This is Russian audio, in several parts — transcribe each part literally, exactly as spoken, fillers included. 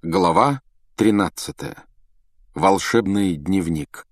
Глава тринадцатая. Волшебный дневник.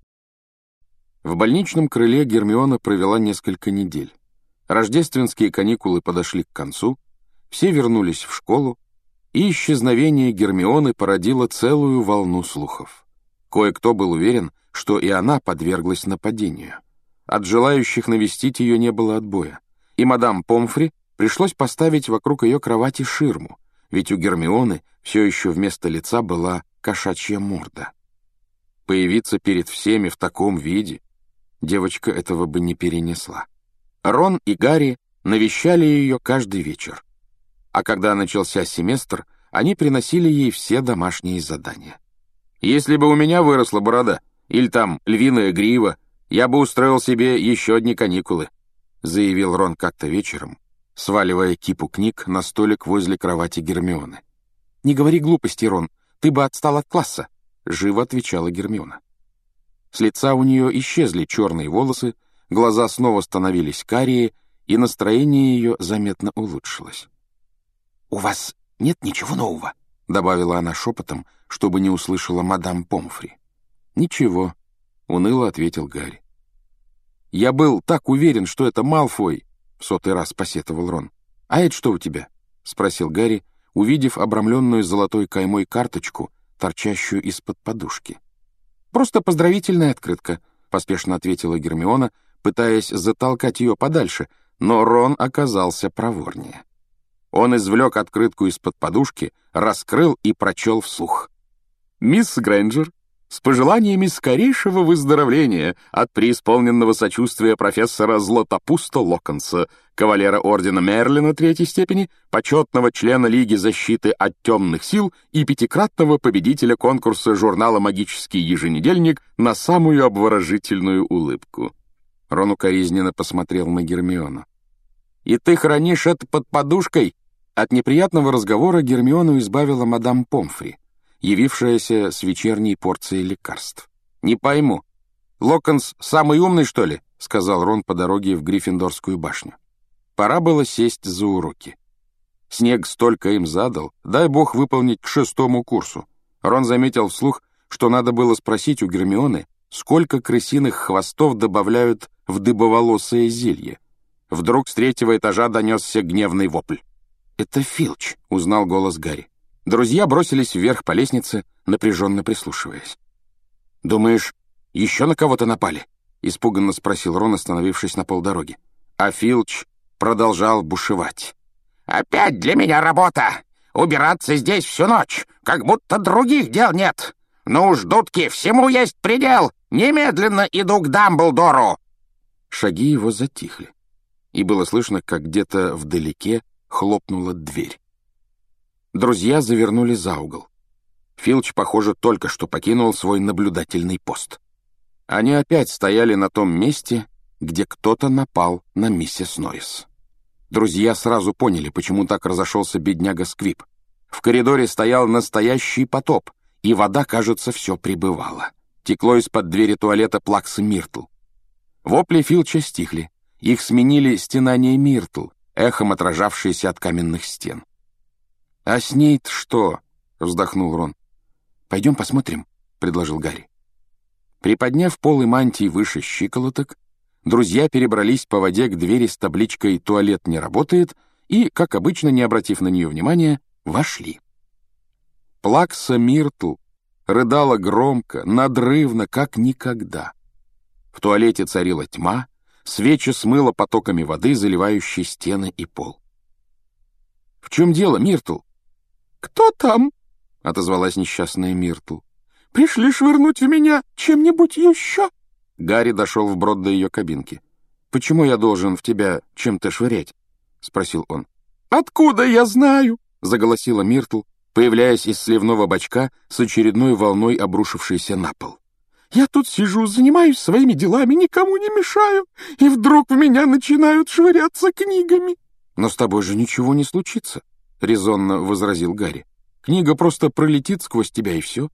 В больничном крыле Гермиона провела несколько недель. Рождественские каникулы подошли к концу, все вернулись в школу, и исчезновение Гермионы породило целую волну слухов. Кое-кто был уверен, что и она подверглась нападению. От желающих навестить ее не было отбоя, и мадам Помфри пришлось поставить вокруг ее кровати ширму, ведь у Гермионы все еще вместо лица была кошачья морда. Появиться перед всеми в таком виде девочка этого бы не перенесла. Рон и Гарри навещали ее каждый вечер, а когда начался семестр, они приносили ей все домашние задания. «Если бы у меня выросла борода, или там львиная грива, я бы устроил себе еще одни каникулы», заявил Рон как-то вечером, сваливая кипу книг на столик возле кровати Гермионы. «Не говори глупости, Рон, ты бы отстал от класса», — живо отвечала Гермиона. С лица у нее исчезли черные волосы, глаза снова становились карие, и настроение ее заметно улучшилось. «У вас нет ничего нового?» — добавила она шепотом, чтобы не услышала мадам Помфри. «Ничего», — уныло ответил Гарри. «Я был так уверен, что это Малфой», — в сотый раз посетовал Рон. «А это что у тебя?» — спросил Гарри, увидев обрамленную золотой каймой карточку, торчащую из-под подушки. «Просто поздравительная открытка», — поспешно ответила Гермиона, пытаясь затолкать ее подальше, но Рон оказался проворнее. Он извлек открытку из-под подушки, раскрыл и прочел вслух. «Мисс Грейнджер, с пожеланиями скорейшего выздоровления от преисполненного сочувствия профессора Златопуста Локонса, кавалера ордена Мерлина третьей степени, почетного члена Лиги защиты от темных сил и пятикратного победителя конкурса журнала «Магический еженедельник» на самую обворожительную улыбку». Рон укоризненно посмотрел на Гермиону. «И ты хранишь это под подушкой?» От неприятного разговора Гермиону избавила мадам Помфри, явившаяся с вечерней порцией лекарств. «Не пойму, Локонс самый умный, что ли?» — сказал Рон по дороге в Гриффиндорскую башню. Пора было сесть за уроки. Снег столько им задал, дай бог выполнить к шестому курсу. Рон заметил вслух, что надо было спросить у Гермионы, сколько крысиных хвостов добавляют в дыбоволосое зелье. Вдруг с третьего этажа донесся гневный вопль. «Это Филч», — узнал голос Гарри. Друзья бросились вверх по лестнице, напряженно прислушиваясь. «Думаешь, еще на кого-то напали?» — испуганно спросил Рон, остановившись на полдороги. А Филч продолжал бушевать. «Опять для меня работа! Убираться здесь всю ночь, как будто других дел нет! Ну уж, дудки, всему есть предел! Немедленно иду к Дамблдору!» Шаги его затихли, и было слышно, как где-то вдалеке хлопнула дверь. Друзья завернули за угол. Филч, похоже, только что покинул свой наблюдательный пост. Они опять стояли на том месте, где кто-то напал на миссис Норрис. Друзья сразу поняли, почему так разошелся бедняга Сквиб. В коридоре стоял настоящий потоп, и вода, кажется, все прибывала. Текло из-под двери туалета плаксы Миртл. Вопли Филча стихли. Их сменили стенания Миртл, эхом отражавшиеся от каменных стен. «А с ней-то что?» — вздохнул Рон. «Пойдем посмотрим», — предложил Гарри. Приподняв полы мантии выше щиколоток, друзья перебрались по воде к двери с табличкой «Туалет не работает» и, как обычно, не обратив на нее внимания, вошли. Плакса Миртл рыдала громко, надрывно, как никогда. В туалете царила тьма, свечи смыло потоками воды, заливающей стены и пол. «В чем дело, Миртл?» «Кто там?» — отозвалась несчастная Миртл. «Пришли швырнуть в меня чем-нибудь еще?» Гарри дошел вброд до ее кабинки. «Почему я должен в тебя чем-то швырять?» — спросил он. «Откуда я знаю?» — заголосила Миртл, появляясь из сливного бачка с очередной волной, обрушившейся на пол. «Я тут сижу, занимаюсь своими делами, никому не мешаю, и вдруг в меня начинают швыряться книгами». «Но с тобой же ничего не случится», — резонно возразил Гарри. «Книга просто пролетит сквозь тебя, и все».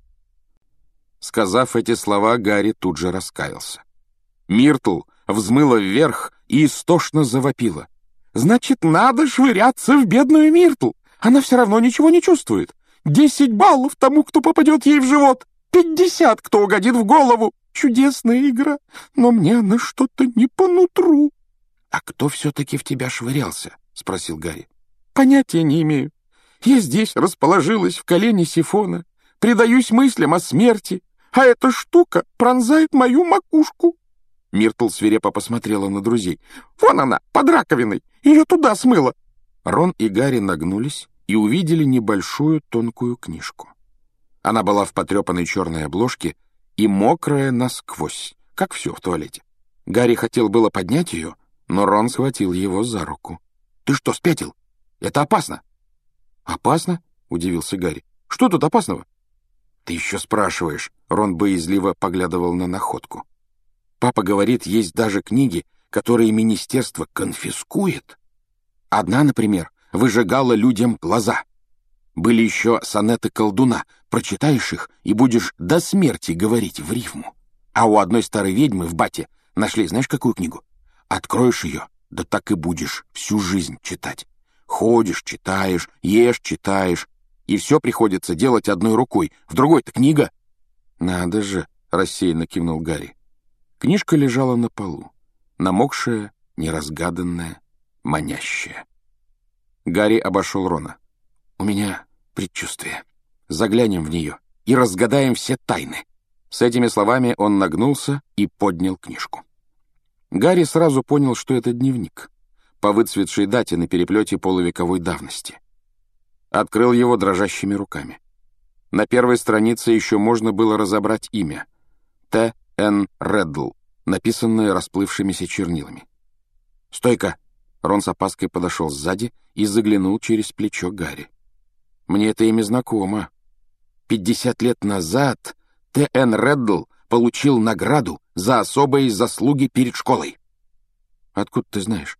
Сказав эти слова, Гарри тут же раскаялся. Миртл взмыла вверх и истошно завопила. «Значит, надо швыряться в бедную Миртл! Она все равно ничего не чувствует. Десять баллов тому, кто попадет ей в живот. Пятьдесят, кто угодит в голову. Чудесная игра, но мне она что-то не по нутру». «А кто все-таки в тебя швырялся?» — спросил Гарри. «Понятия не имею. Я здесь расположилась в колене сифона, предаюсь мыслям о смерти, а эта штука пронзает мою макушку». Миртл свирепо посмотрела на друзей. «Вон она, под раковиной, ее туда смыло». Рон и Гарри нагнулись и увидели небольшую тонкую книжку. Она была в потрепанной черной обложке и мокрая насквозь, как все в туалете. Гарри хотел было поднять ее, но Рон схватил его за руку. «Ты что, спятил? Это опасно!» «Опасно?» — удивился Гарри. «Что тут опасного?» «Ты еще спрашиваешь», — Рон боязливо поглядывал на находку. «Папа говорит, есть даже книги, которые министерство конфискует. Одна, например, выжигала людям глаза. Были еще сонеты колдуна, прочитаешь их и будешь до смерти говорить в рифму. А у одной старой ведьмы в Бате нашли, знаешь, какую книгу? Откроешь ее, да так и будешь всю жизнь читать. Ходишь, читаешь, ешь, читаешь, и все приходится делать одной рукой. В другой-то книга». «Надо же», — рассеянно кивнул Гарри. Книжка лежала на полу, намокшая, неразгаданная, манящая. Гарри обошел Рона. «У меня предчувствие. Заглянем в нее и разгадаем все тайны». С этими словами он нагнулся и поднял книжку. Гарри сразу понял, что это дневник, по выцветшей дате на переплете полувековой давности. Открыл его дрожащими руками. На первой странице еще можно было разобрать имя — Т. Н. Реддл, написанное расплывшимися чернилами. «Стойка!» — Рон с опаской подошел сзади и заглянул через плечо Гарри. «Мне это имя знакомо. Пятьдесят лет назад Т. Н. Реддл получил награду за особые заслуги перед школой». «Откуда ты знаешь?»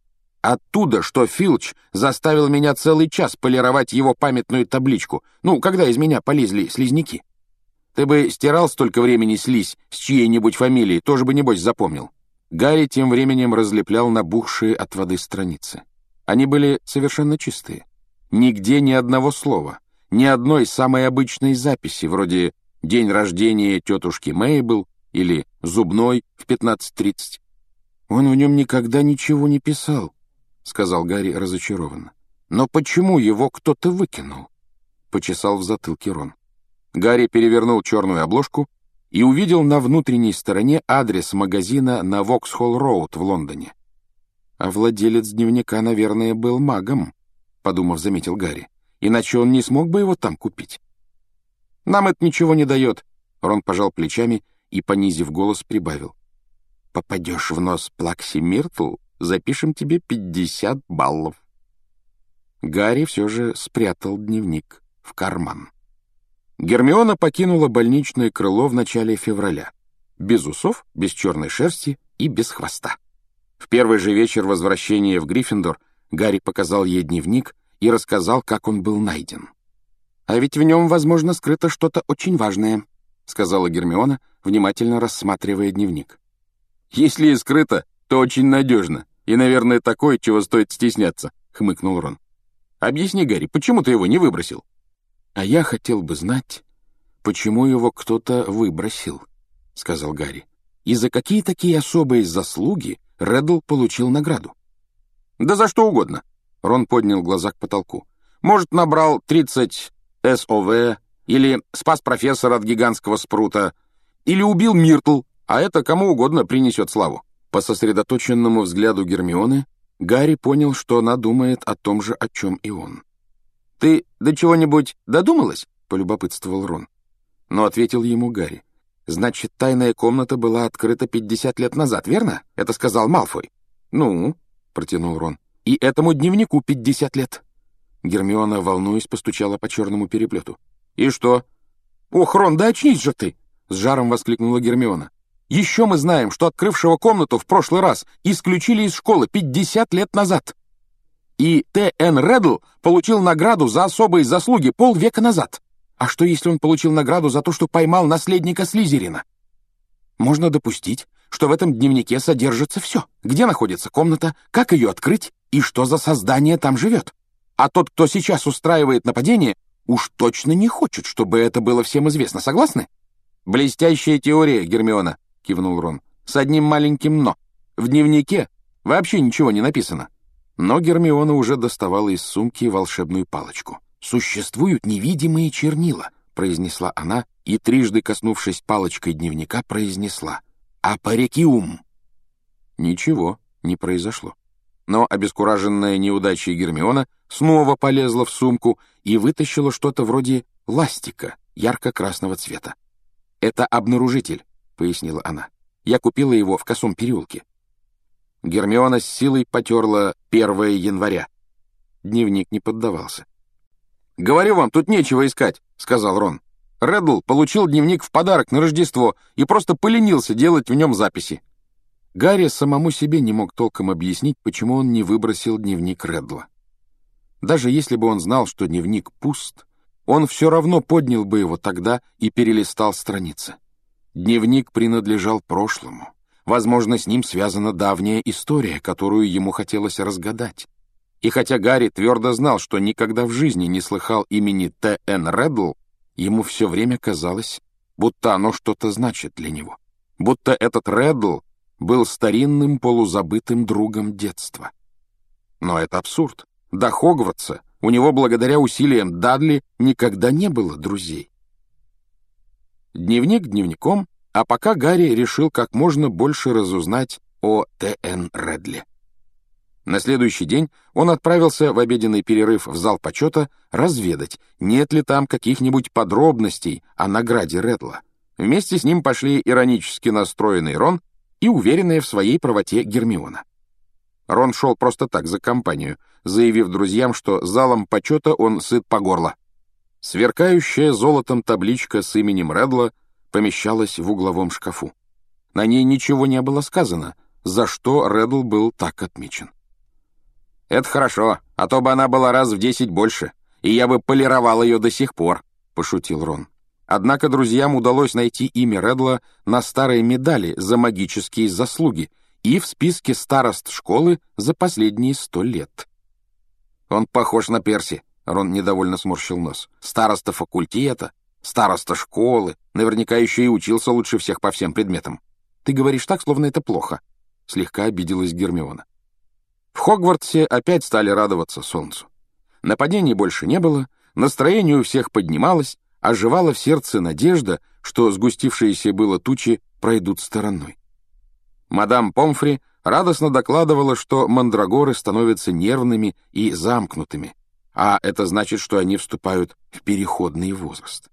«Оттуда, что Филч заставил меня целый час полировать его памятную табличку, ну, когда из меня полезли слизняки. Ты бы стирал столько времени слизь с чьей-нибудь фамилией, тоже бы, небось, запомнил». Гарри тем временем разлеплял набухшие от воды страницы. Они были совершенно чистые. Нигде ни одного слова, ни одной самой обычной записи, вроде «День рождения тетушки Мейбл» или «Зубной» в пятнадцать тридцать. «Он в нем никогда ничего не писал», — сказал Гарри разочарованно. «Но почему его кто-то выкинул?» — почесал в затылке Рон. Гарри перевернул черную обложку и увидел на внутренней стороне адрес магазина на Воксхолл-Роуд в Лондоне. «А владелец дневника, наверное, был магом», — подумав, заметил Гарри. «Иначе он не смог бы его там купить». «Нам это ничего не дает», — Рон пожал плечами и, понизив голос, прибавил. «Попадешь в нос Плакси Миртл, запишем тебе пятьдесят баллов». Гарри все же спрятал дневник в карман. Гермиона покинула больничное крыло в начале февраля. Без усов, без черной шерсти и без хвоста. В первый же вечер возвращения в Гриффиндор Гарри показал ей дневник и рассказал, как он был найден. «А ведь в нем, возможно, скрыто что-то очень важное», — сказала Гермиона, внимательно рассматривая дневник. «Если и скрыто, то очень надежно, и, наверное, такое, чего стоит стесняться», — хмыкнул Рон. «Объясни, Гарри, почему ты его не выбросил?» «А я хотел бы знать, почему его кто-то выбросил», — сказал Гарри. «И за какие такие особые заслуги Реддл получил награду?» «Да за что угодно», — Рон поднял глаза к потолку. «Может, набрал тридцать эс о вэ, или спас профессора от гигантского спрута, или убил Миртл, а это кому угодно принесет славу». По сосредоточенному взгляду Гермионы Гарри понял, что она думает о том же, о чем и он. «Ты до чего-нибудь додумалась?» — полюбопытствовал Рон. Но ответил ему Гарри. «Значит, тайная комната была открыта пятьдесят лет назад, верно? Это сказал Малфой». «Ну?» — протянул Рон. «И этому дневнику пятьдесят лет». Гермиона, волнуясь, постучала по черному переплету. «И что?» «Ох, Рон, да очнись же ты!» — с жаром воскликнула Гермиона. «Еще мы знаем, что открывшего комнату в прошлый раз исключили из школы пятьдесят лет назад. И Т. Н. Реддл получил награду за особые заслуги полвека назад. А что, если он получил награду за то, что поймал наследника Слизерина? Можно допустить, что в этом дневнике содержится все. Где находится комната, как ее открыть и что за создание там живет. А тот, кто сейчас устраивает нападение, уж точно не хочет, чтобы это было всем известно. Согласны? «Блестящая теория, Гермиона», — кивнул Рон. «С одним маленьким «но». В дневнике вообще ничего не написано». Но Гермиона уже доставала из сумки волшебную палочку. «Существуют невидимые чернила», — произнесла она, и, трижды коснувшись палочкой дневника, произнесла «Апарекиум». Ничего не произошло. Но обескураженная неудачей Гермиона снова полезла в сумку и вытащила что-то вроде ластика ярко-красного цвета. «Это обнаружитель», — пояснила она. «Я купила его в Косом переулке». Гермиона с силой потерла первое января. Дневник не поддавался. «Говорю вам, тут нечего искать», — сказал Рон. «Реддл получил дневник в подарок на Рождество и просто поленился делать в нем записи». Гарри самому себе не мог толком объяснить, почему он не выбросил дневник Реддла. Даже если бы он знал, что дневник пуст, он все равно поднял бы его тогда и перелистал страницы. Дневник принадлежал прошлому. Возможно, с ним связана давняя история, которую ему хотелось разгадать. И хотя Гарри твердо знал, что никогда в жизни не слыхал имени Т Н Реддл, ему все время казалось, будто оно что-то значит для него. Будто этот Реддл был старинным полузабытым другом детства. Но это абсурд. До Хогвартса у него, благодаря усилиям Дадли, никогда не было друзей. Дневник дневником, а пока Гарри решил как можно больше разузнать о Т Н Реддле. На следующий день он отправился в обеденный перерыв в зал почета разведать, нет ли там каких-нибудь подробностей о награде Реддла. Вместе с ним пошли иронически настроенный Рон и уверенная в своей правоте Гермиона. Рон шел просто так, за компанию, заявив друзьям, что залом почета он сыт по горло. Сверкающая золотом табличка с именем Реддла помещалась в угловом шкафу. На ней ничего не было сказано, за что Реддл был так отмечен. «Это хорошо, а то бы она была раз в десять больше, и я бы полировал ее до сих пор», — пошутил Рон. Однако друзьям удалось найти имя Реддла на старой медали за магические заслуги и в списке старост школы за последние сто лет. «Он похож на Перси», — Рон недовольно сморщил нос. «Староста факультета, староста школы, наверняка еще и учился лучше всех по всем предметам». «Ты говоришь так, словно это плохо», — слегка обиделась Гермиона. В Хогвартсе опять стали радоваться солнцу. Нападений больше не было, настроение у всех поднималось, оживала в сердце надежда, что сгустившиеся было тучи пройдут стороной. Мадам Помфри радостно докладывала, что мандрагоры становятся нервными и замкнутыми, а это значит, что они вступают в переходный возраст.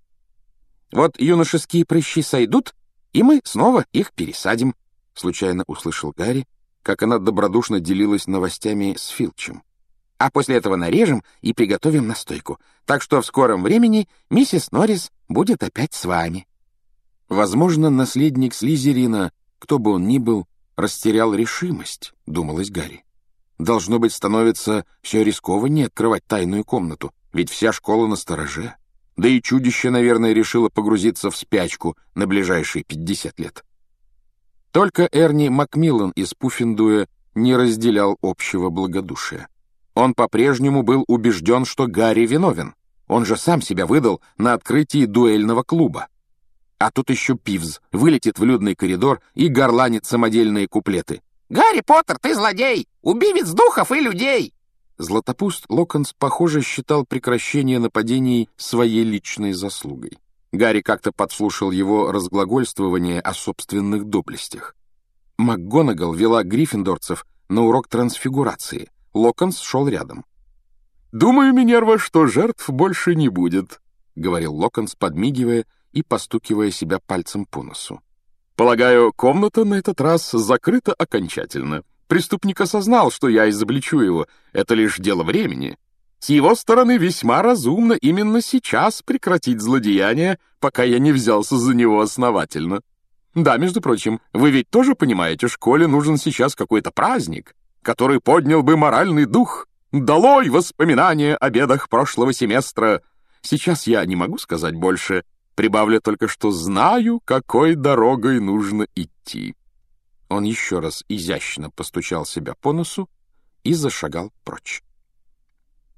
«Вот юношеские прыщи сойдут, и мы снова их пересадим», — случайно услышал Гарри, как она добродушно делилась новостями с Филчем. «А после этого нарежем и приготовим настойку, так что в скором времени миссис Норрис будет опять с вами». Возможно, наследник Слизерина, кто бы он ни был, растерял решимость, думалось Гарри. Должно быть, становится все рискованнее открывать тайную комнату, ведь вся школа настороже. Да и чудище, наверное, решило погрузиться в спячку на ближайшие пятьдесят лет. Только Эрни Макмиллан из Пуффендуя не разделял общего благодушия. Он по-прежнему был убежден, что Гарри виновен. Он же сам себя выдал на открытии дуэльного клуба. А тут еще Пивз вылетит в людный коридор и горланит самодельные куплеты. «Гарри Поттер, ты злодей! Убивец духов и людей!» Златопуст Локонс, похоже, считал прекращение нападений своей личной заслугой. Гарри как-то подслушал его разглагольствование о собственных доблестях. МакГонагал вела гриффиндорцев на урок трансфигурации. Локонс шел рядом. «Думаю, Минерва, что жертв больше не будет», — говорил Локонс, подмигивая и постукивая себя пальцем по носу. «Полагаю, комната на этот раз закрыта окончательно. Преступник осознал, что я изобличу его. Это лишь дело времени. С его стороны весьма разумно именно сейчас прекратить злодеяние, пока я не взялся за него основательно. Да, между прочим, вы ведь тоже понимаете, школе нужен сейчас какой-то праздник, который поднял бы моральный дух. Долой воспоминания о бедах прошлого семестра. Сейчас я не могу сказать больше, прибавлю только, что знаю, какой дорогой нужно идти». Он еще раз изящно постучал себя по носу и зашагал прочь.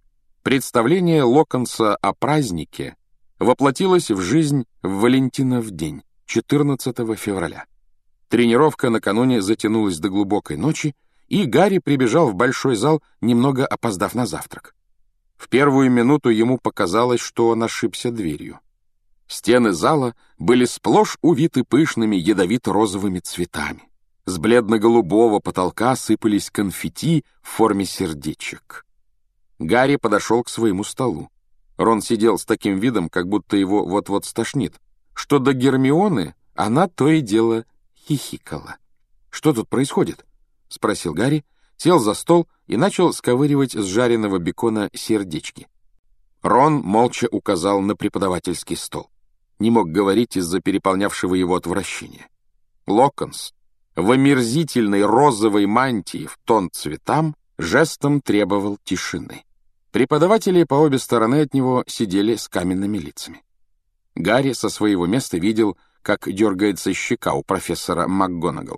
Представление Локонса о празднике воплотилось в жизнь в Валентинов день, четырнадцатого февраля. Тренировка накануне затянулась до глубокой ночи, и Гарри прибежал в большой зал, немного опоздав на завтрак. В первую минуту ему показалось, что он ошибся дверью. Стены зала были сплошь увиты пышными ядовито-розовыми цветами. С бледно-голубого потолка сыпались конфетти в форме сердечек. Гарри подошел к своему столу. Рон сидел с таким видом, как будто его вот-вот стошнит, что до Гермионы она то и дело хихикала. «Что тут происходит?» — спросил Гарри, сел за стол и начал сковыривать с жареного бекона сердечки. Рон молча указал на преподавательский стол. Не мог говорить из-за переполнявшего его отвращения. Локонс в омерзительной розовой мантии в тон цветам жестом требовал тишины. Преподаватели по обе стороны от него сидели с каменными лицами. Гарри со своего места видел, как дергается щека у профессора МакГонагал.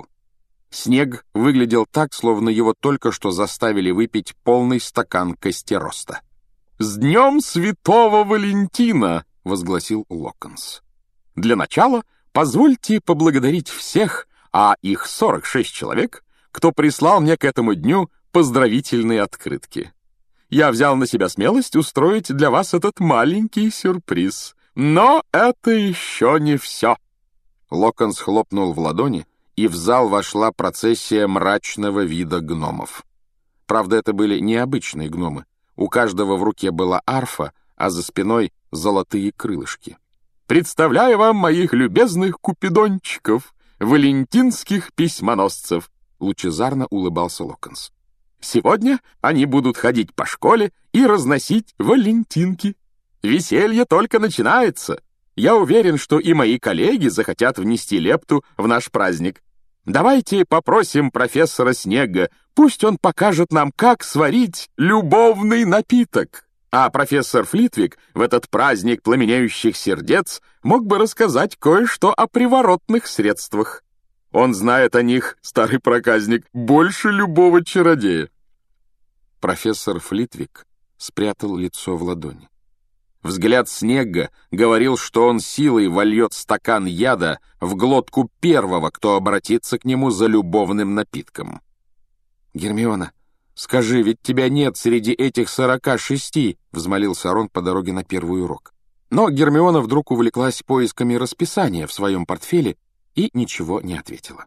Снег выглядел так, словно его только что заставили выпить полный стакан костероста. «С днем Святого Валентина!» — возгласил Локонс. «Для начала позвольте поблагодарить всех, а их сорок шесть человек, кто прислал мне к этому дню поздравительные открытки. Я взял на себя смелость устроить для вас этот маленький сюрприз. Но это еще не все». Локонс хлопнул в ладони, и в зал вошла процессия мрачного вида гномов. Правда, это были необычные гномы. У каждого в руке была арфа, а за спиной золотые крылышки. «Представляю вам моих любезных купидончиков, валентинских письмоносцев», — лучезарно улыбался Локонс. «Сегодня они будут ходить по школе и разносить валентинки. Веселье только начинается. Я уверен, что и мои коллеги захотят внести лепту в наш праздник. Давайте попросим профессора Снегга, пусть он покажет нам, как сварить любовный напиток. А профессор Флитвик в этот праздник пламенеющих сердец мог бы рассказать кое-что о приворотных средствах. Он знает о них, старый проказник, больше любого чародея». Профессор Флитвик спрятал лицо в ладони. Взгляд Снегга говорил, что он силой вольет стакан яда в глотку первого, кто обратится к нему за любовным напитком. «Гермиона, скажи, ведь тебя нет среди этих сорока шести», — взмолился Рон по дороге на первый урок. Но Гермиона вдруг увлеклась поисками расписания в своем портфеле и ничего не ответила.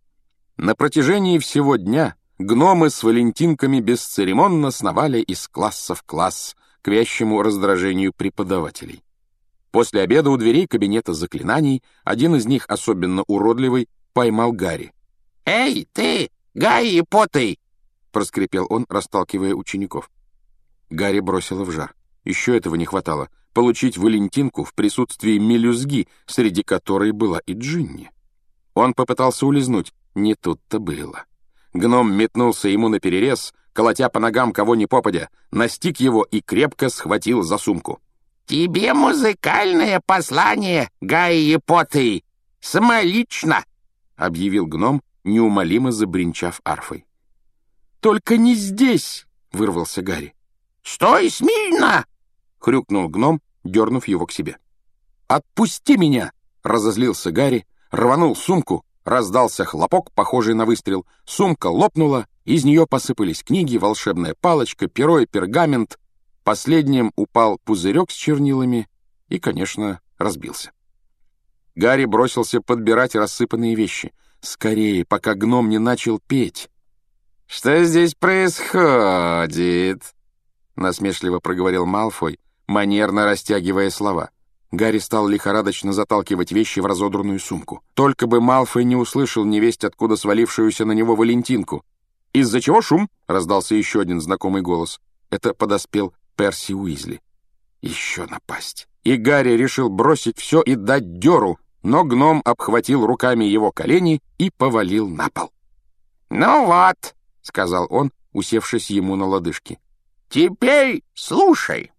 На протяжении всего дня гномы с валентинками бесцеремонно сновали из класса в класс, к вящему раздражению преподавателей. После обеда у дверей кабинета заклинаний один из них, особенно уродливый, поймал Гарри. «Эй, ты, Гарри Поттер!» — проскрипел он, расталкивая учеников. Гарри бросило в жар. Еще этого не хватало — получить валентинку в присутствии мелюзги, среди которой была и Джинни. Он попытался улизнуть, не тут-то было. Гном метнулся ему наперерез, колотя по ногам кого ни попадя, настиг его и крепко схватил за сумку. «Тебе музыкальное послание, Гарри Поттер, самолично!» — объявил гном, неумолимо забринчав арфой. «Только не здесь!» — вырвался Гарри. «Стой смирно!» — хрюкнул гном, дернув его к себе. «Отпусти меня!» — разозлился Гарри, рванул сумку, раздался хлопок, похожий на выстрел, сумка лопнула, из нее посыпались книги, волшебная палочка, перо и пергамент. Последним упал пузырек с чернилами и, конечно, разбился. Гарри бросился подбирать рассыпанные вещи. Скорее, пока гном не начал петь. «Что здесь происходит?» — насмешливо проговорил Малфой, манерно растягивая слова. Гарри стал лихорадочно заталкивать вещи в разодранную сумку. Только бы Малфой не услышал невесть, откуда свалившуюся на него валентинку. «Из-за чего шум?» — раздался еще один знакомый голос. Это подоспел Перси Уизли. Еще напасть. И Гарри решил бросить все и дать дёру, но гном обхватил руками его колени и повалил на пол. «Ну вот», — сказал он, усевшись ему на лодыжки. «Теперь слушай.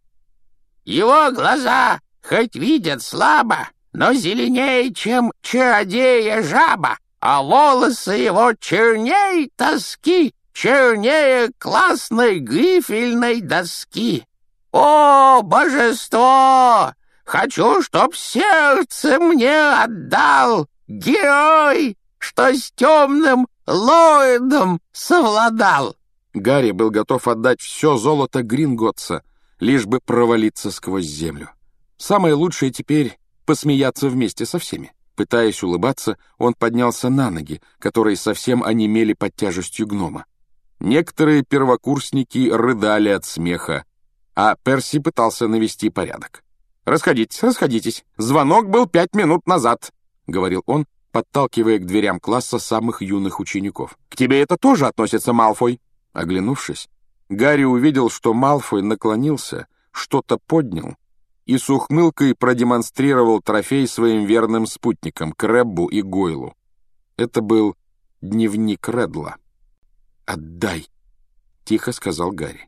Его глаза хоть видят слабо, но зеленее, чем чародея жаба, а волосы его черней тоски, чернее классной грифельной доски. О, божество! Хочу, чтоб сердце мне отдал герой, что с темным Ллойдом совладал. Гарри был готов отдать все золото Гринготтса, лишь бы провалиться сквозь землю. Самое лучшее теперь — посмеяться вместе со всеми. Пытаясь улыбаться, он поднялся на ноги, которые совсем онемели под тяжестью гнома. Некоторые первокурсники рыдали от смеха, а Перси пытался навести порядок. «Расходитесь, расходитесь. Звонок был пять минут назад», — говорил он, подталкивая к дверям класса самых юных учеников. «К тебе это тоже относится, Малфой?» Оглянувшись, Гарри увидел, что Малфой наклонился, что-то поднял и с ухмылкой продемонстрировал трофей своим верным спутникам Крэббу и Гойлу. Это был дневник Редла. «Отдай», — тихо сказал Гарри.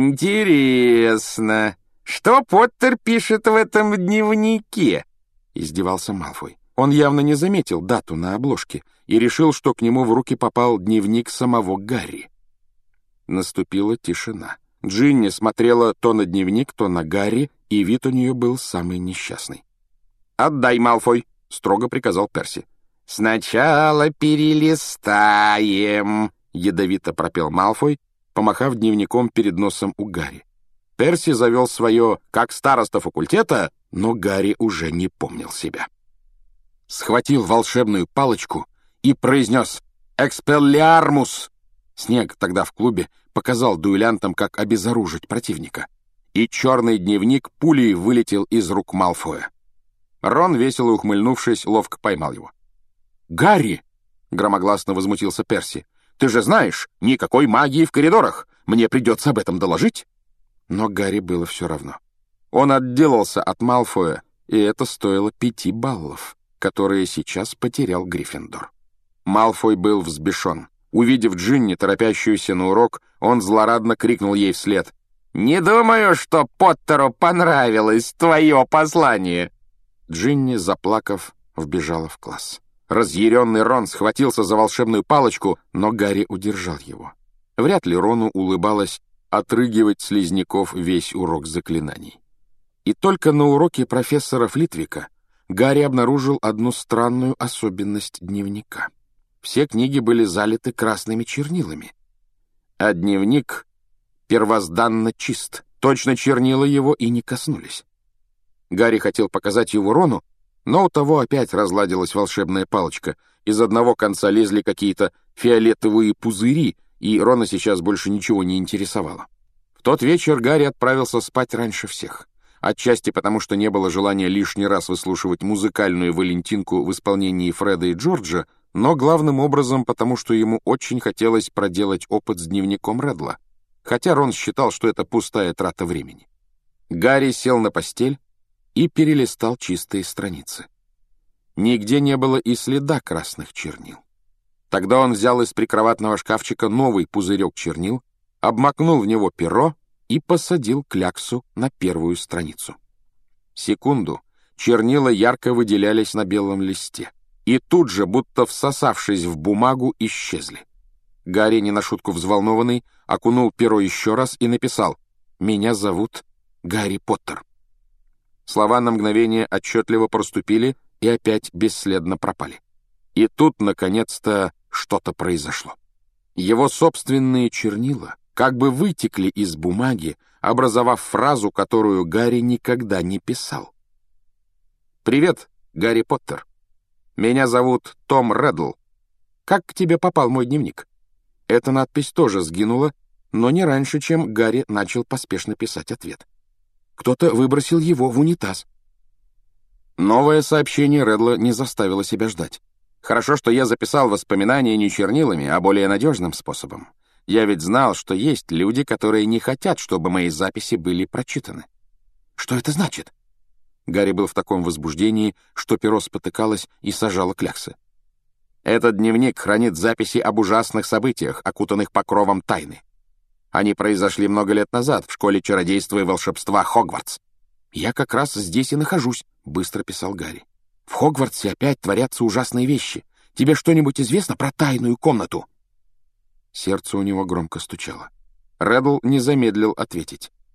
«Интересно, что Поттер пишет в этом дневнике?» — издевался Малфой. Он явно не заметил дату на обложке и решил, что к нему в руки попал дневник самого Гарри. Наступила тишина. Джинни смотрела то на дневник, то на Гарри, и вид у нее был самый несчастный. «Отдай, Малфой!» — строго приказал Перси. «Сначала перелистаем!» — ядовито пропел Малфой, помахав дневником перед носом у Гарри. Перси завел свое «как староста факультета», но Гарри уже не помнил себя. Схватил волшебную палочку и произнес «Экспеллиармус!». Снег тогда в клубе показал дуэлянтам, как обезоружить противника. И черный дневник пулей вылетел из рук Малфоя. Рон, весело ухмыльнувшись, ловко поймал его. «Гарри!» — громогласно возмутился Перси. «Ты же знаешь, никакой магии в коридорах! Мне придется об этом доложить!» Но Гарри было все равно. Он отделался от Малфоя, и это стоило пяти баллов, которые сейчас потерял Гриффиндор. Малфой был взбешен. Увидев Джинни, торопящуюся на урок, он злорадно крикнул ей вслед: «Не думаю, что Поттеру понравилось твое послание!» Джинни, заплакав, вбежала в класс. Разъяренный Рон схватился за волшебную палочку, но Гарри удержал его. Вряд ли Рону улыбалось отрыгивать слизняков весь урок заклинаний. И только на уроке профессора Флитвика Гарри обнаружил одну странную особенность дневника. Все книги были залиты красными чернилами, а дневник первозданно чист, точно чернила его и не коснулись. Гарри хотел показать его Рону, но у того опять разладилась волшебная палочка, из одного конца лезли какие-то фиолетовые пузыри, и Рона сейчас больше ничего не интересовало. В тот вечер Гарри отправился спать раньше всех. Отчасти потому, что не было желания лишний раз выслушивать музыкальную Валентинку в исполнении Фреда и Джорджа, но главным образом потому, что ему очень хотелось проделать опыт с дневником Редла, хотя Рон считал, что это пустая трата времени. Гарри сел на постель и перелистал чистые страницы. Нигде не было и следа красных чернил. Тогда он взял из прикроватного шкафчика новый пузырек чернил, обмакнул в него перо и посадил кляксу на первую страницу. Секунду чернила ярко выделялись на белом листе, и тут же, будто всосавшись в бумагу, исчезли. Гарри, не на шутку взволнованный, окунул перо еще раз и написал: «Меня зовут Гарри Поттер». Слова на мгновение отчетливо проступили и опять бесследно пропали. И тут, наконец-то, что-то произошло. Его собственные чернила как бы вытекли из бумаги, образовав фразу, которую Гарри никогда не писал. «Привет, Гарри Поттер. Меня зовут Том Реддл. Как к тебе попал мой дневник?» Эта надпись тоже сгинула, но не раньше, чем Гарри начал поспешно писать ответ. «Кто-то выбросил его в унитаз». Новое сообщение Реддла не заставило себя ждать. «Хорошо, что я записал воспоминания не чернилами, а более надежным способом. Я ведь знал, что есть люди, которые не хотят, чтобы мои записи были прочитаны». «Что это значит?» Гарри был в таком возбуждении, что перо спотыкалось и сажало кляксы. «Этот дневник хранит записи об ужасных событиях, окутанных покровом тайны. Они произошли много лет назад в школе чародейства и волшебства Хогвартс. Я как раз здесь и нахожусь», — быстро писал Гарри. «В Хогвартсе опять творятся ужасные вещи. Тебе что-нибудь известно про тайную комнату?» Сердце у него громко стучало. Реддл не замедлил ответить.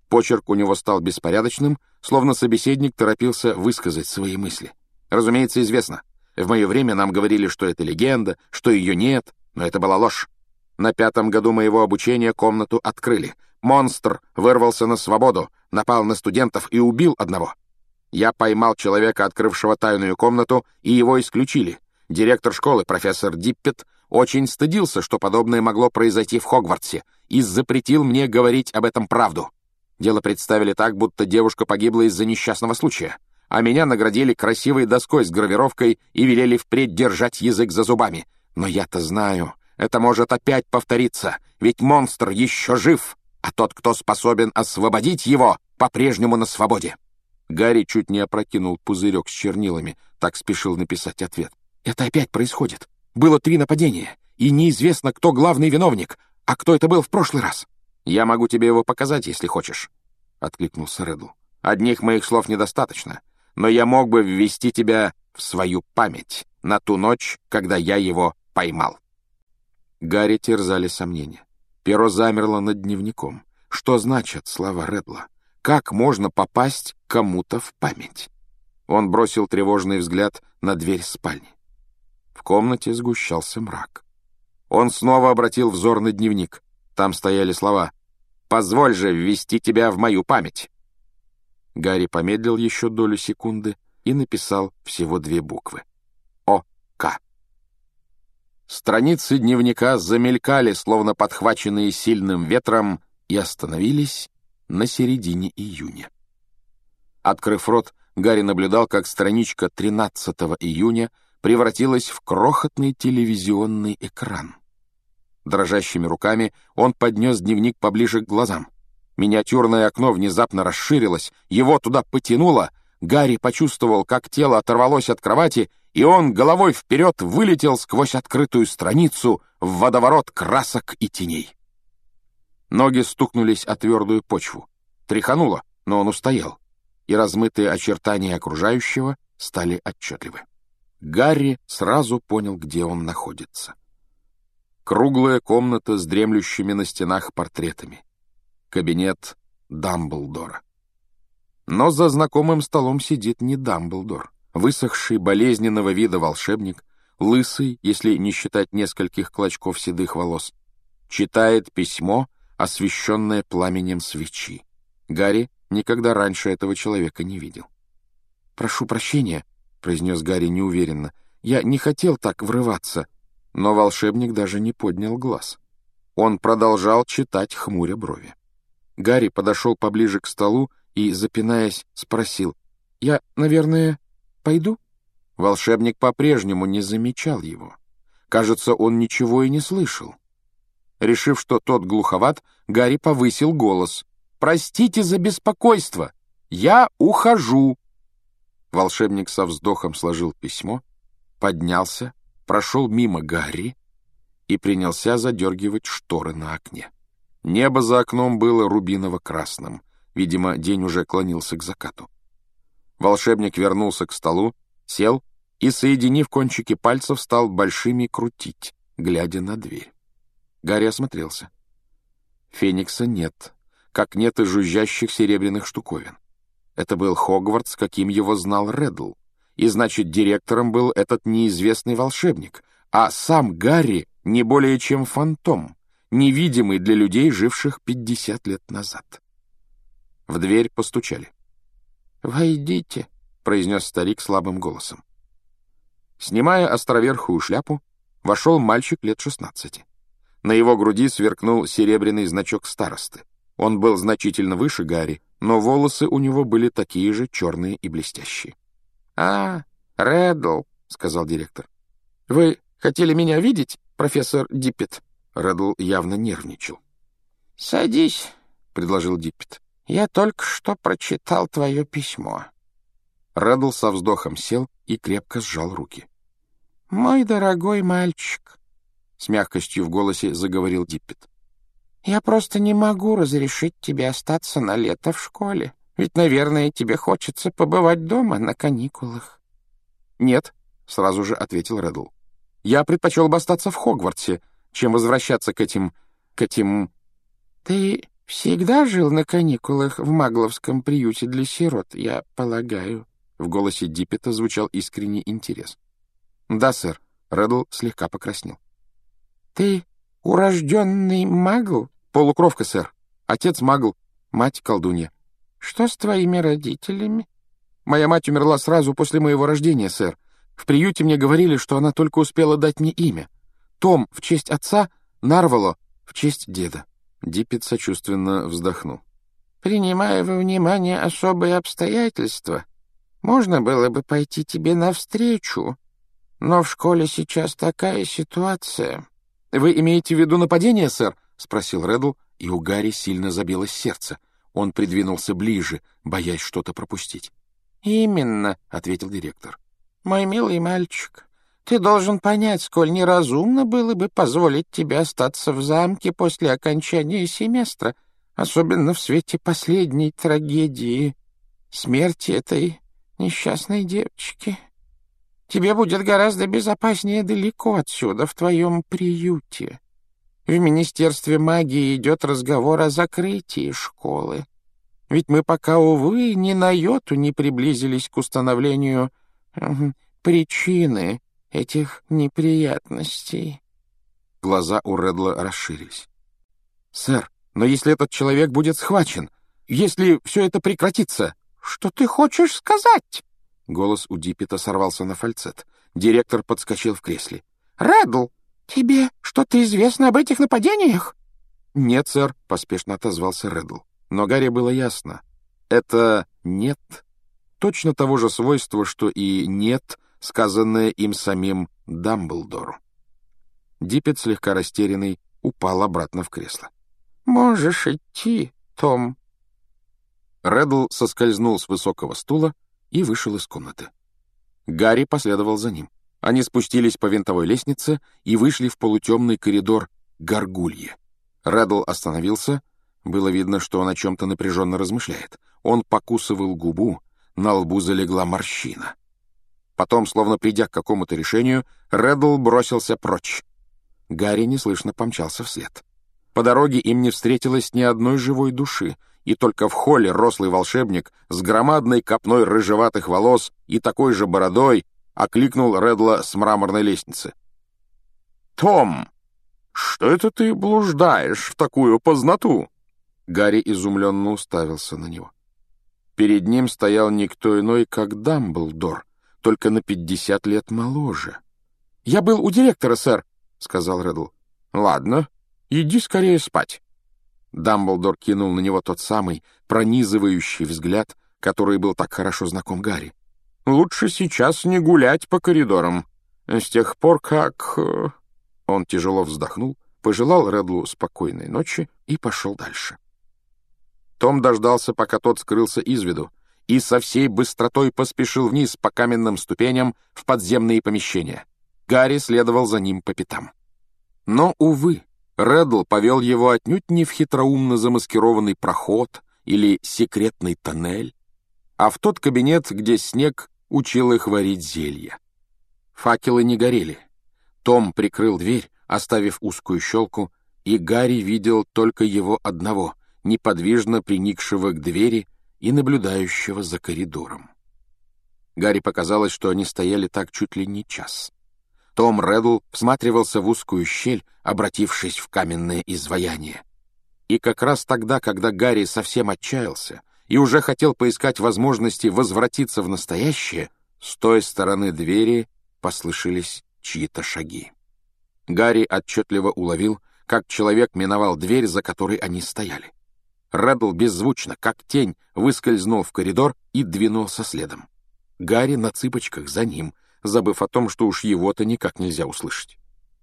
Почерк у него стал беспорядочным, словно собеседник торопился высказать свои мысли. Разумеется, известно. В мое время нам говорили, что это легенда, что ее нет, но это была ложь. На пятом году моего обучения комнату открыли. Монстр вырвался на свободу, напал на студентов и убил одного. Я поймал человека, открывшего тайную комнату, и его исключили. Директор школы, профессор Диппет, очень стыдился, что подобное могло произойти в Хогвартсе, и запретил мне говорить об этом правду. Дело представили так, будто девушка погибла из-за несчастного случая, а меня наградили красивой доской с гравировкой и велели впредь держать язык за зубами. Но я-то знаю, это может опять повториться, ведь монстр еще жив, а тот, кто способен освободить его, по-прежнему на свободе. Гарри чуть не опрокинул пузырек с чернилами, так спешил написать ответ. Это опять происходит. Было три нападения, и неизвестно, кто главный виновник, а кто это был в прошлый раз. Я могу тебе его показать, если хочешь, — откликнулся Реддл. Одних моих слов недостаточно, но я мог бы ввести тебя в свою память на ту ночь, когда я его поймал. Гарри терзали сомнения. Перо замерло над дневником. Что значат слова Реддла? Как можно попасть кому-то в память? Он бросил тревожный взгляд на дверь спальни. В комнате сгущался мрак. Он снова обратил взор на дневник. Там стояли слова «Позволь же ввести тебя в мою память». Гарри помедлил еще долю секунды и написал всего две буквы. О К. Страницы дневника замелькали, словно подхваченные сильным ветром, и остановились на середине июня. Открыв рот, Гарри наблюдал, как страничка тринадцатого июня превратилась в крохотный телевизионный экран. Дрожащими руками он поднес дневник поближе к глазам. Миниатюрное окно внезапно расширилось, его туда потянуло. Гарри почувствовал, как тело оторвалось от кровати, и он головой вперед вылетел сквозь открытую страницу в водоворот красок и теней. Ноги стукнулись о твердую почву. Тряхануло, но он устоял, и размытые очертания окружающего стали отчетливы. Гарри сразу понял, где он находится. Круглая комната с дремлющими на стенах портретами. Кабинет Дамблдора. Но за знакомым столом сидит не Дамблдор. Высохший, болезненного вида волшебник, лысый, если не считать нескольких клочков седых волос, читает письмо, освещенное пламенем свечи. Гарри никогда раньше этого человека не видел. «Прошу прощения», — произнес Гарри неуверенно, — «я не хотел так врываться». Но волшебник даже не поднял глаз. Он продолжал читать, хмуря брови. Гарри подошел поближе к столу и, запинаясь, спросил: «Я, наверное, пойду?» Волшебник по-прежнему не замечал его. Кажется, он ничего и не слышал. Решив, что тот глуховат, Гарри повысил голос. «Простите за беспокойство! Я ухожу!» Волшебник со вздохом сложил письмо, поднялся, прошел мимо Гарри и принялся задергивать шторы на окне. Небо за окном было рубиново-красным. Видимо, день уже клонился к закату. Волшебник вернулся к столу, сел и, соединив кончики пальцев, стал большими крутить, глядя на дверь. Гарри осмотрелся. Феникса нет, как нет и жужжащих серебряных штуковин. Это был Хогвартс, каким его знал Реддл. И значит, директором был этот неизвестный волшебник, а сам Гарри не более чем фантом, невидимый для людей, живших пятьдесят лет назад. В дверь постучали. «Войдите», — произнес старик слабым голосом. Снимая островерхую шляпу, вошел мальчик лет шестнадцати. На его груди сверкнул серебряный значок старосты. Он был значительно выше Гарри, но волосы у него были такие же черные и блестящие. «А, Реддл», — сказал директор. «Вы хотели меня видеть, профессор Диппет?» Реддл явно нервничал. «Садись», — предложил Диппет. «Я только что прочитал твое письмо». Реддл со вздохом сел и крепко сжал руки. «Мой дорогой мальчик», — с мягкостью в голосе заговорил Диппет, «я просто не могу разрешить тебе остаться на лето в школе. Ведь, наверное, тебе хочется побывать дома на каникулах». «Нет», — сразу же ответил Реддл. «Я предпочел бы остаться в Хогвартсе, чем возвращаться к этим... к этим...» «Ты всегда жил на каникулах в Магловском приюте для сирот, я полагаю?» В голосе Диппета звучал искренний интерес. «Да, сэр». Реддл слегка покраснел. «Ты урожденный магл?» «Полукровка, сэр. Отец магл, мать колдунья». «Что с твоими родителями?» «Моя мать умерла сразу после моего рождения, сэр. В приюте мне говорили, что она только успела дать мне имя. Том в честь отца, Нарвало в честь деда». Диппет сочувственно вздохнул. «Принимая во внимание особые обстоятельства, можно было бы пойти тебе навстречу. Но в школе сейчас такая ситуация». «Вы имеете в виду нападение, сэр?» — спросил Реддл, и у Гарри сильно забилось сердце. Он придвинулся ближе, боясь что-то пропустить. «Именно», — ответил директор. «Мой милый мальчик, ты должен понять, сколь неразумно было бы позволить тебе остаться в замке после окончания семестра, особенно в свете последней трагедии — смерти этой несчастной девочки. Тебе будет гораздо безопаснее далеко отсюда, в твоем приюте. В Министерстве магии идет разговор о закрытии школы. Ведь мы пока, увы, ни на йоту не приблизились к установлению э, причины этих неприятностей». Глаза у Реддла расширились. «Сэр, но если этот человек будет схвачен, если все это прекратится...» «Что ты хочешь сказать?» Голос у Диппета сорвался на фальцет. Директор подскочил в кресле. «Реддл, тебе что-то известно об этих нападениях?» «Нет, сэр», — поспешно отозвался Реддл. Но Гарри было ясно. Это «нет» точно того же свойства, что и «нет», сказанное им самим Дамблдору. Диппет, слегка растерянный, упал обратно в кресло. «Можешь идти, Том». Реддл соскользнул с высокого стула и вышел из комнаты. Гарри последовал за ним. Они спустились по винтовой лестнице и вышли в полутемный коридор Гаргулье. Реддл остановился. Было видно, что он о чем-то напряженно размышляет. Он покусывал губу, на лбу залегла морщина. Потом, словно придя к какому-то решению, Реддл бросился прочь. Гарри неслышно помчался вслед. По дороге им не встретилось ни одной живой души, и только в холле рослый волшебник с громадной копной рыжеватых волос и такой же бородой окликнул Реддла с мраморной лестницы. «Том, что это ты блуждаешь в такую познату?» Гарри изумленно уставился на него. Перед ним стоял никто иной, как Дамблдор, только на пятьдесят лет моложе. «Я был у директора, сэр», — сказал Реддл. «Ладно, иди скорее спать». Дамблдор кинул на него тот самый пронизывающий взгляд, который был так хорошо знаком Гарри. «Лучше сейчас не гулять по коридорам. С тех пор, как...» Он тяжело вздохнул, пожелал Реддлу спокойной ночи и пошел дальше. Том дождался, пока тот скрылся из виду, и со всей быстротой поспешил вниз по каменным ступеням в подземные помещения. Гарри следовал за ним по пятам. Но, увы, Реддл повел его отнюдь не в хитроумно замаскированный проход или секретный тоннель, а в тот кабинет, где Снег учил их варить зелья. Факелы не горели. Том прикрыл дверь, оставив узкую щелку, и Гарри видел только его одного, неподвижно приникшего к двери и наблюдающего за коридором. Гарри показалось, что они стояли так чуть ли не час. Том Реддл всматривался в узкую щель, обратившись в каменное изваяние. И как раз тогда, когда Гарри совсем отчаялся и уже хотел поискать возможности возвратиться в настоящее, с той стороны двери послышались чьи-то шаги. Гарри отчетливо уловил, как человек миновал дверь, за которой они стояли. Реддл беззвучно, как тень, выскользнул в коридор и двинулся следом. Гарри на цыпочках за ним, забыв о том, что уж его-то никак нельзя услышать.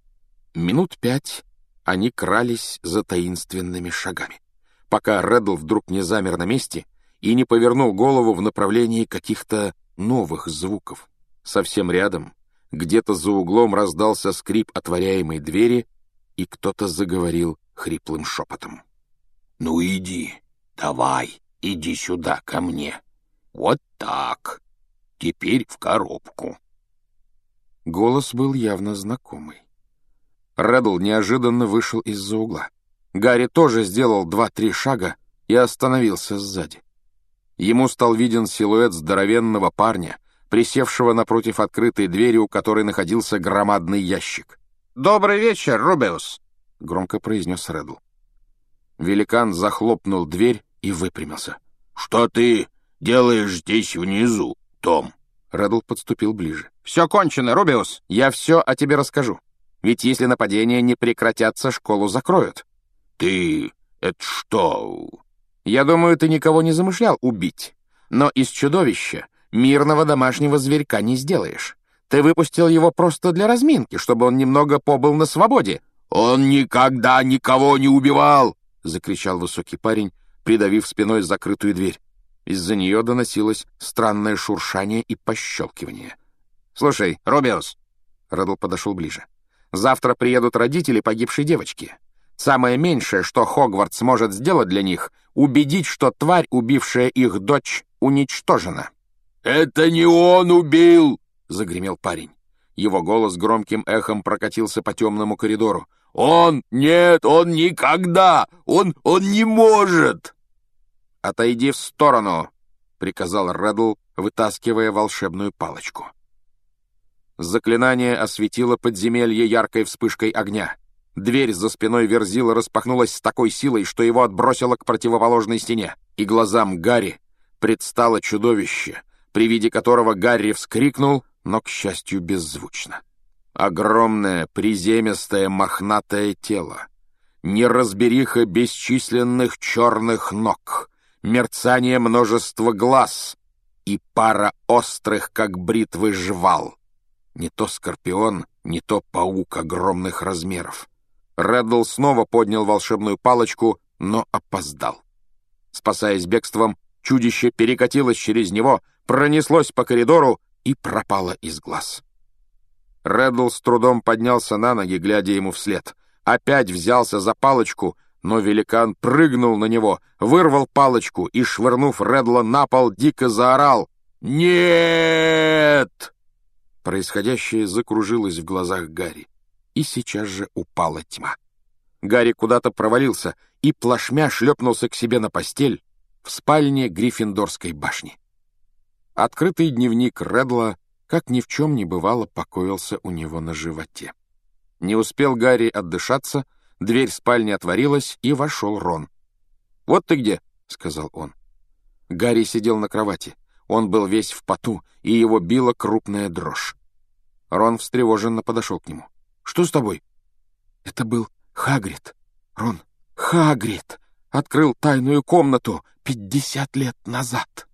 Минут пять они крались за таинственными шагами, пока Реддл вдруг не замер на месте и не повернул голову в направлении каких-то новых звуков. Совсем рядом, где-то за углом раздался скрип отворяемой двери, и кто-то заговорил хриплым шепотом. «Ну иди, давай, иди сюда ко мне. Вот так. Теперь в коробку». Голос был явно знакомый. Реддл неожиданно вышел из-за угла. Гарри тоже сделал два-три шага и остановился сзади. Ему стал виден силуэт здоровенного парня, присевшего напротив открытой двери, у которой находился громадный ящик. «Добрый вечер, Рубеус!» — громко произнес Реддл. Великан захлопнул дверь и выпрямился. «Что ты делаешь здесь внизу, Том?» Реддл подступил ближе. «Все кончено, Рубеус!» «Я все о тебе расскажу. Ведь если нападения не прекратятся, школу закроют». «Ты... это что?» «Я думаю, ты никого не замышлял убить. Но из чудовища мирного домашнего зверька не сделаешь. Ты выпустил его просто для разминки, чтобы он немного побыл на свободе». «Он никогда никого не убивал!» — закричал высокий парень, придавив спиной закрытую дверь. Из-за нее доносилось странное шуршание и пощелкивание. «Слушай, Рубеус!» — Реддл подошел ближе. «Завтра приедут родители погибшей девочки. Самое меньшее, что Хогвартс может сделать для них — убедить, что тварь, убившая их дочь, уничтожена». «Это не он убил!» — загремел парень. Его голос громким эхом прокатился по темному коридору. «Он... нет, он никогда! Он... он не может!» «Отойди в сторону!» — приказал Реддл, вытаскивая волшебную палочку. Заклинание осветило подземелье яркой вспышкой огня. Дверь за спиной Верзила распахнулась с такой силой, что его отбросило к противоположной стене, и глазам Гарри предстало чудовище, при виде которого Гарри вскрикнул, но, к счастью, беззвучно. Огромное, приземистое, мохнатое тело, неразбериха бесчисленных черных ног, мерцание множества глаз и пара острых, как бритвы, жвал. Не то скорпион, не то паук огромных размеров. Реддл снова поднял волшебную палочку, но опоздал. Спасаясь бегством, чудище перекатилось через него, пронеслось по коридору и пропало из глаз. Реддл с трудом поднялся на ноги, глядя ему вслед. Опять взялся за палочку, но великан прыгнул на него, вырвал палочку и, швырнув Реддла на пол, дико заорал: «Нет!» Происходящее закружилось в глазах Гарри, и сейчас же упала тьма. Гарри куда-то провалился и плашмя шлепнулся к себе на постель в спальне Гриффиндорской башни. Открытый дневник Реддла, как ни в чем не бывало, покоился у него на животе. Не успел Гарри отдышаться, дверь спальни отворилась, и вошел Рон. «Вот ты где!» — сказал он. Гарри сидел на кровати. Он был весь в поту, и его била крупная дрожь. Рон встревоженно подошел к нему. «Что с тобой?» «Это был Хагрид. Рон, Хагрид открыл тайную комнату пятьдесят лет назад».